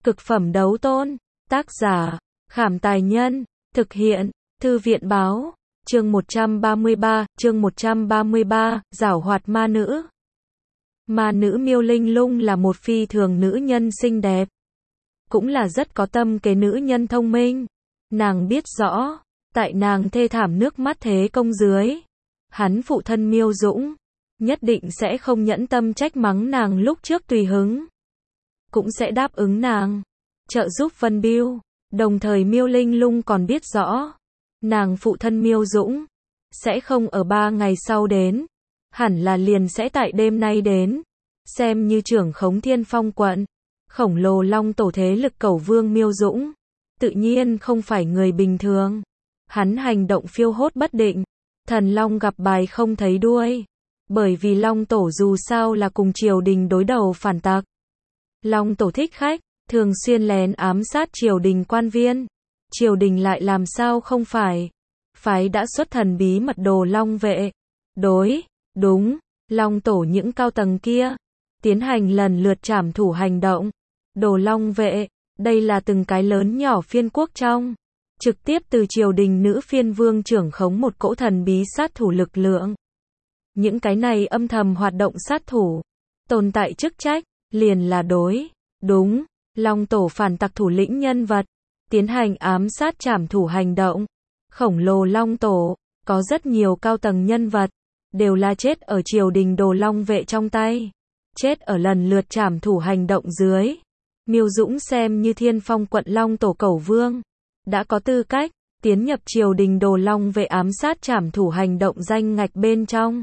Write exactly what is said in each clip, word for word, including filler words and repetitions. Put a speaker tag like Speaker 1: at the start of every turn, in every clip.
Speaker 1: Cực phẩm đấu tôn. Tác giả, Khảm Tài Nhân. Thực hiện, Thư viện Báo. Chương một trăm ba mươi ba, chương một trăm ba mươi ba, giảo hoạt ma nữ. Ma nữ Miêu Linh Lung là một phi thường nữ nhân xinh đẹp. Cũng là rất có tâm kế nữ nhân thông minh. Nàng biết rõ, tại nàng thê thảm nước mắt thế công dưới, hắn phụ thân Miêu Dũng nhất định sẽ không nhẫn tâm trách mắng nàng lúc trước tùy hứng, cũng sẽ đáp ứng nàng, trợ giúp Vân Biêu. Đồng thời Miêu Linh Lung còn biết rõ, nàng phụ thân Miêu Dũng sẽ không ở ba ngày sau đến, hẳn là liền sẽ tại đêm nay đến. Xem như trưởng khống Thiên Phong quận, khổng lồ long tổ thế lực Cẩu Vương Miêu Dũng, tự nhiên không phải người bình thường. Hắn hành động phiêu hốt bất định, thần long gặp bài không thấy đuôi. Bởi vì long tổ dù sao là cùng triều đình đối đầu phản tặc. Long tổ thích khách, thường xuyên lén ám sát triều đình quan viên. Triều đình lại làm sao không phải phái đã xuất thần bí mật đồ long vệ, đối, đúng, long tổ những cao tầng kia, tiến hành lần lượt trảm thủ hành động. Đồ long vệ, đây là từng cái lớn nhỏ phiên quốc trong, trực tiếp từ triều đình nữ phiên vương trưởng khống một cỗ thần bí sát thủ lực lượng. Những cái này âm thầm hoạt động sát thủ, tồn tại chức trách, liền là đối, đúng, long tổ phản tặc thủ lĩnh nhân vật, tiến hành ám sát trảm thủ hành động. Khổng lồ long tổ, có rất nhiều cao tầng nhân vật, đều là chết ở triều đình đồ long vệ trong tay, chết ở lần lượt trảm thủ hành động dưới. Miêu Dũng xem như Thiên Phong quận long tổ Cẩu Vương, đã có tư cách tiến nhập triều đình đồ long vệ ám sát trảm thủ hành động danh ngạch bên trong.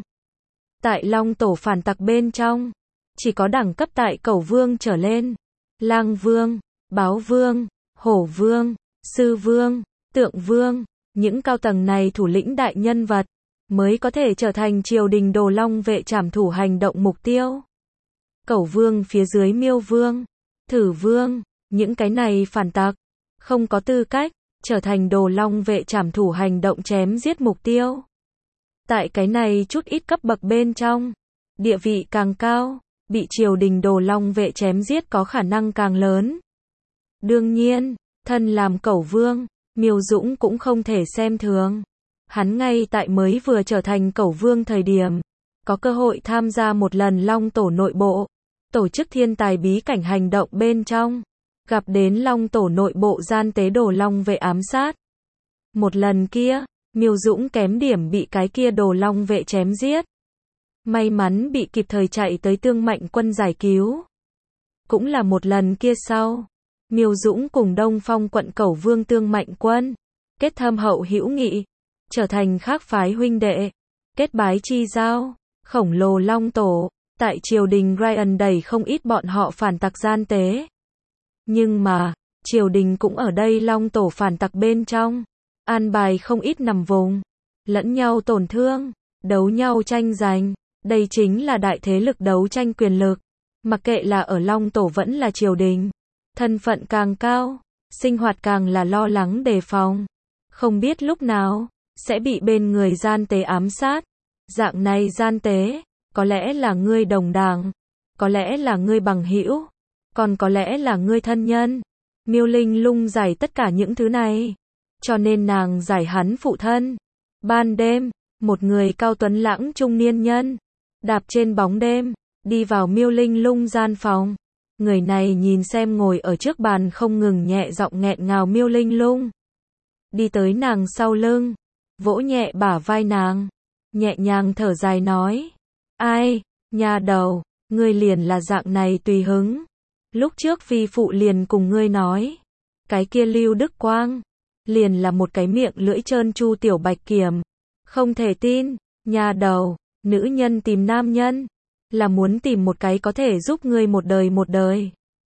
Speaker 1: Tại long tổ phản tặc bên trong, chỉ có đẳng cấp tại Cẩu Vương trở lên, Lang Vương, Báo Vương, Hổ Vương, Sư Vương, Tượng Vương, những cao tầng này thủ lĩnh đại nhân vật, mới có thể trở thành triều đình đồ long vệ trảm thủ hành động mục tiêu. Cẩu Vương phía dưới Miêu Vương, Thử Vương, những cái này phản tặc, không có tư cách trở thành đồ long vệ trảm thủ hành động chém giết mục tiêu. Tại cái này chút ít cấp bậc bên trong, địa vị càng cao, bị triều đình đồ long vệ chém giết có khả năng càng lớn. Đương nhiên, thân làm Cẩu Vương, Miêu Dũng cũng không thể xem thường. Hắn ngay tại mới vừa trở thành Cẩu Vương thời điểm, có cơ hội tham gia một lần long tổ nội bộ, tổ chức thiên tài bí cảnh hành động bên trong, gặp đến long tổ nội bộ gian tế đồ long vệ ám sát. Một lần kia, Miêu Dũng kém điểm bị cái kia đồ long vệ chém giết. May mắn bị kịp thời chạy tới Tương Mạnh Quân giải cứu. Cũng là một lần kia sau, Miêu Dũng cùng Đông Phong quận Cẩu Vương Tương Mạnh Quân kết thâm hậu hữu nghị, trở thành khác phái huynh đệ, kết bái chi giao. Khổng lồ long tổ, tại triều đình Ryan đẩy không ít bọn họ phản tặc gian tế. Nhưng mà, triều đình cũng ở đây long tổ phản tặc bên trong, an bài không ít nằm vùng, lẫn nhau tổn thương, đấu nhau tranh giành. Đây chính là đại thế lực đấu tranh quyền lực. Mặc kệ là ở long tổ vẫn là triều đình, thân phận càng cao, sinh hoạt càng là lo lắng đề phòng. Không biết lúc nào sẽ bị bên người gian tế ám sát. Dạng này gian tế, có lẽ là ngươi đồng đảng, có lẽ là ngươi bằng hữu, còn có lẽ là ngươi thân nhân. Miêu Linh Lung giải tất cả những thứ này, cho nên nàng giải hắn phụ thân. Ban đêm, một người cao tuấn lãng trung niên nhân, đạp trên bóng đêm, đi vào Miêu Linh Lung gian phòng. Người này nhìn xem ngồi ở trước bàn không ngừng nhẹ giọng nghẹn ngào Miêu Linh Lung. Đi tới nàng sau lưng, vỗ nhẹ bả vai nàng, nhẹ nhàng thở dài nói. Ai, nhà đầu, ngươi liền là dạng này tùy hứng. Lúc trước vi phụ liền cùng ngươi nói, cái kia Lưu Đức Quang, liền là một cái miệng lưỡi trơn tru tiểu bạch kiểm. Không thể tin, nhà đầu, nữ nhân tìm nam nhân, là muốn tìm một cái có thể giúp ngươi một đời một đời.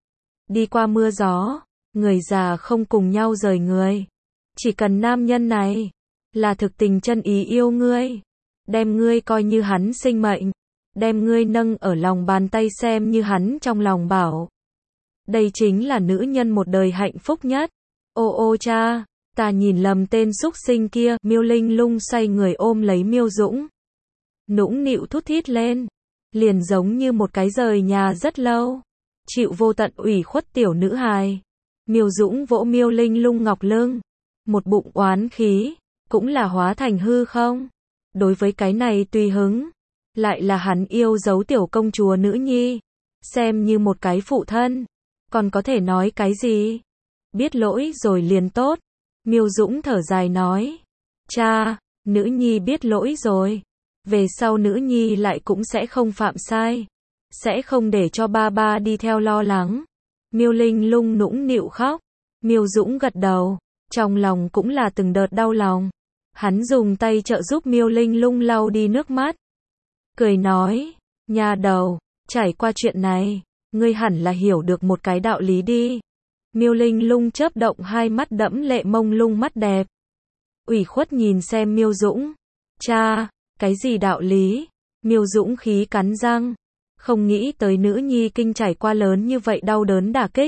Speaker 1: Đi qua mưa gió, người già không cùng nhau rời người. Chỉ cần nam nhân này, là thực tình chân ý yêu ngươi, đem ngươi coi như hắn sinh mệnh, đem ngươi nâng ở lòng bàn tay xem như hắn trong lòng bảo. Đây chính là nữ nhân một đời hạnh phúc nhất. Ô ô cha, ta nhìn lầm tên súc sinh kia. Miêu Linh Lung xoay người ôm lấy Miêu Dũng, nũng nịu thút thít lên, liền giống như một cái rời nhà rất lâu, chịu vô tận ủy khuất tiểu nữ hài. Miêu Dũng vỗ Miêu Linh Lung ngọc lưng, một bụng oán khí, cũng là hóa thành hư không. Đối với cái này tùy hứng, lại là hắn yêu dấu tiểu công chúa nữ nhi, xem như một cái phụ thân, còn có thể nói cái gì? Biết lỗi rồi liền tốt. Miêu Dũng thở dài nói, cha, nữ nhi biết lỗi rồi, về sau nữ nhi lại cũng sẽ không phạm sai, sẽ không để cho ba ba đi theo lo lắng. Miêu Linh Lung nũng nịu khóc, Miêu Dũng gật đầu, trong lòng cũng là từng đợt đau lòng. Hắn dùng tay trợ giúp Miêu Linh Lung lau đi nước mắt, cười nói, nha đầu, trải qua chuyện này, ngươi hẳn là hiểu được một cái đạo lý đi. Miêu Linh Lung chớp động hai mắt đẫm lệ mông lung mắt đẹp, ủy khuất nhìn xem Miêu Dũng. Cha, cái gì đạo lý? Miêu Dũng khí cắn răng, không nghĩ tới nữ nhi kinh trải qua lớn như vậy đau đớn đả kích,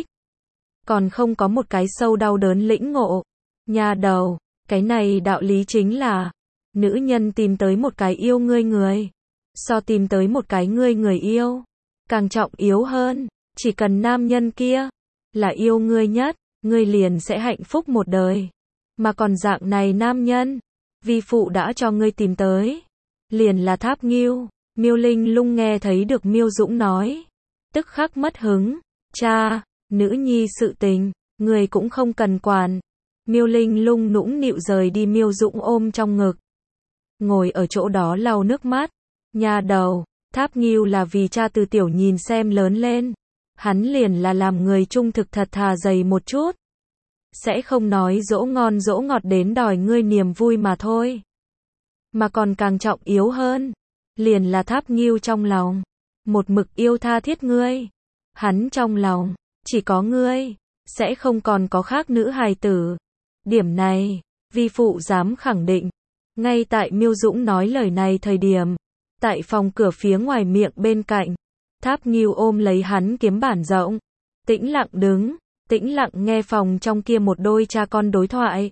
Speaker 1: còn không có một cái sâu đau đớn lĩnh ngộ. Nha đầu, cái này đạo lý chính là, nữ nhân tìm tới một cái yêu ngươi người, so tìm tới một cái ngươi người yêu, càng trọng yếu hơn. Chỉ cần nam nhân kia là yêu ngươi nhất, ngươi liền sẽ hạnh phúc một đời. Mà còn dạng này nam nhân, vi phụ đã cho ngươi tìm tới, liền là Tháp Ngưu. Miêu Linh Lung nghe thấy được Miêu Dũng nói, tức khắc mất hứng. Cha, nữ nhi sự tình, người cũng không cần quản. Miêu Linh Lung nũng nịu rời đi Miêu Dũng ôm trong ngực, ngồi ở chỗ đó lau nước mắt. Nha đầu, Tháp Ngưu là vì cha từ tiểu nhìn xem lớn lên, hắn liền là làm người trung thực thật thà dày một chút, sẽ không nói dỗ ngon dỗ ngọt đến đòi ngươi niềm vui mà thôi. Mà còn càng trọng yếu hơn, liền là Tháp Ngưu trong lòng, một mực yêu tha thiết ngươi. Hắn trong lòng, chỉ có ngươi, sẽ không còn có khác nữ hài tử. Điểm này, vi phụ dám khẳng định. Ngay tại Miêu Dũng nói lời này thời điểm, tại phòng cửa phía ngoài miệng bên cạnh, Tháp Ngưu ôm lấy hắn kiếm bản rộng, tĩnh lặng đứng, tĩnh lặng nghe phòng trong kia một đôi cha con đối thoại.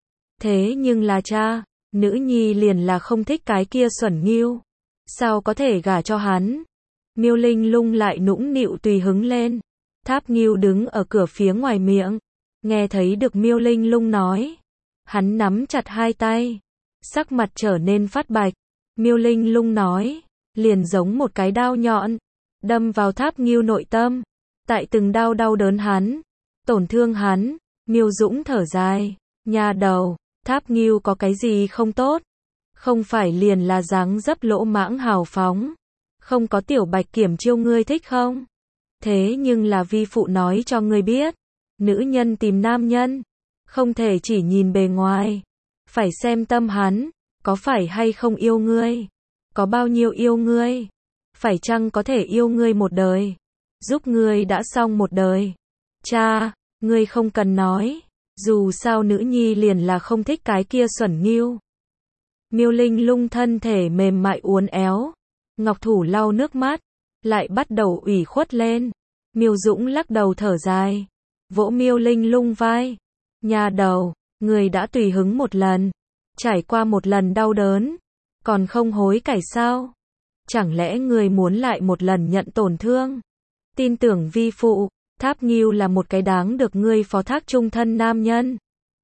Speaker 1: Thế nhưng là cha, nữ nhi liền là không thích cái kia xuẩn Ngưu, sao có thể gả cho hắn? Miêu Linh Lung lại nũng nịu tùy hứng lên. Tháp Ngưu đứng ở cửa phía ngoài miệng, nghe thấy được Miêu Linh Lung nói, hắn nắm chặt hai tay, sắc mặt trở nên phát bạch. Miêu Linh Lung nói, liền giống một cái đao nhọn, đâm vào Tháp Ngưu nội tâm, tại từng đau đau đớn hắn, tổn thương hắn. Miêu Dũng thở dài, nha đầu, Tháp Ngưu có cái gì không tốt? Không phải liền là dáng dấp lỗ mãng hào phóng, không có tiểu bạch kiểm chiêu ngươi thích không? Thế nhưng là vi phụ nói cho ngươi biết, nữ nhân tìm nam nhân, không thể chỉ nhìn bề ngoài, phải xem tâm hắn, có phải hay không yêu ngươi, có bao nhiêu yêu ngươi, phải chăng có thể yêu ngươi một đời, giúp ngươi đã xong một đời. Cha, ngươi không cần nói, dù sao nữ nhi liền là không thích cái kia xuẩn Ngưu. Miêu Linh Lung thân thể mềm mại uốn éo, ngọc thủ lau nước mắt, lại bắt đầu ủy khuất lên. Miêu Dũng lắc đầu thở dài, vỗ Miêu Linh Lung vai, nha đầu, người đã tùy hứng một lần, trải qua một lần đau đớn, còn không hối cải sao? Chẳng lẽ người muốn lại một lần nhận tổn thương? Tin tưởng vi phụ, Tháp Ngưu là một cái đáng được ngươi phó thác trung thân nam nhân.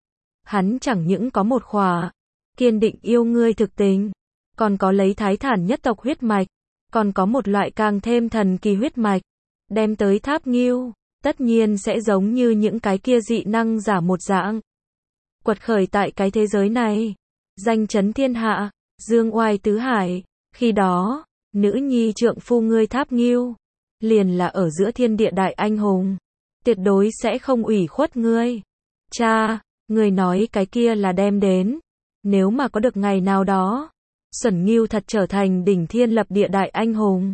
Speaker 1: Hắn chẳng những có một khỏa kiên định yêu ngươi thực tình, còn có lấy thái thản nhất tộc huyết mạch, còn có một loại càng thêm thần kỳ huyết mạch. Đem tới Tháp Ngưu, tất nhiên sẽ giống như những cái kia dị năng giả một dạng, quật khởi tại cái thế giới này, danh chấn thiên hạ, dương oai tứ hải. Khi đó, nữ nhi trượng phu ngươi Tháp Ngưu, liền là ở giữa thiên địa đại anh hùng, tuyệt đối sẽ không ủy khuất ngươi. Cha, ngươi nói cái kia là đem đến, nếu mà có được ngày nào đó, xuẩn Ngưu thật trở thành đỉnh thiên lập địa đại anh hùng,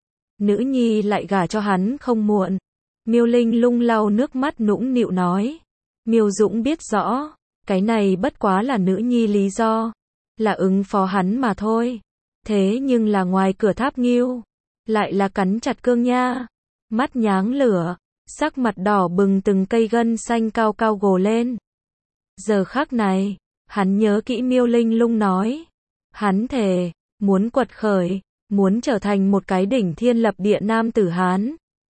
Speaker 1: nữ nhi lại gả cho hắn không muộn. Miêu Linh Lung lau nước mắt nũng nịu nói. Miêu Dũng biết rõ, cái này bất quá là nữ nhi lý do, là ứng phó hắn mà thôi. Thế nhưng là ngoài cửa Tháp Ngưu, lại là cắn chặt cương nha, mắt nháng lửa, sắc mặt đỏ bừng, từng cây gân xanh cao cao gồ lên. Giờ khắc này, hắn nhớ kỹ Miêu Linh Lung nói, hắn thề, muốn quật khởi, muốn trở thành một cái đỉnh thiên lập địa nam tử Hán.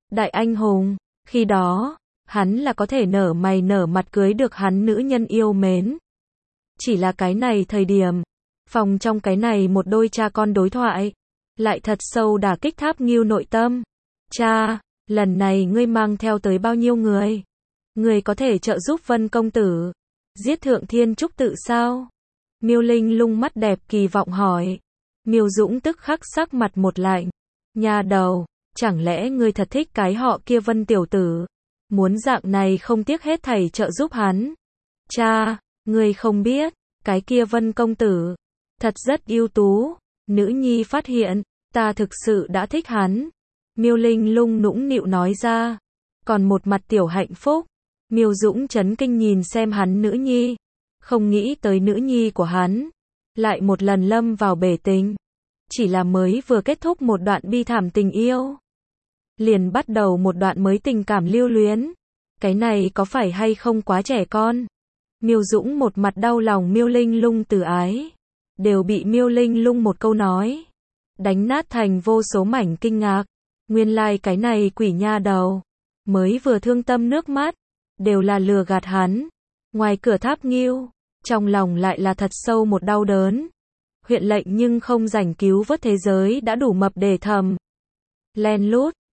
Speaker 1: đại anh hùng, khi đó, hắn là có thể nở mày nở mặt cưới được hắn nữ nhân yêu mến. Chỉ là cái này thời điểm, phòng trong cái này một đôi cha con đối thoại, lại thật sâu đả kích Tháp Ngưu nội tâm. Cha, lần này ngươi mang theo tới bao nhiêu người? Ngươi có thể trợ giúp Vân công tử giết Thượng Thiên Trúc tự sao? Miêu Linh Lung mắt đẹp kỳ vọng hỏi. Miêu Dũng tức khắc sắc mặt một lạnh. Nha đầu, chẳng lẽ ngươi thật thích cái họ kia Vân tiểu tử? Muốn dạng này không tiếc hết thảy trợ giúp hắn? Cha, ngươi không biết, cái kia Vân công tử thật rất ưu tú. Nữ nhi phát hiện, ta thực sự đã thích hắn. Miêu Linh Lung nũng nịu nói ra. Còn một mặt tiểu hạnh phúc. Miêu Dũng chấn kinh nhìn xem hắn nữ nhi. Không nghĩ tới nữ nhi của hắn lại một lần lâm vào bể tình. Chỉ là mới vừa kết thúc một đoạn bi thảm tình yêu, liền bắt đầu một đoạn mới tình cảm lưu luyến. Cái này có phải hay không quá trẻ con? Miêu Dũng một mặt đau lòng Miêu Linh Lung từ ái, đều bị Miêu Linh Lung một câu nói đánh nát thành vô số mảnh kinh ngạc. Nguyên lai like cái này quỷ nha đầu, mới vừa thương tâm nước mắt, đều là lừa gạt hắn. Ngoài cửa Tháp Ngưu, trong lòng lại là thật sâu một đau đớn. Huyện lệnh nhưng không rảnh cứu vớt thế giới đã đủ mập để thầm len lút,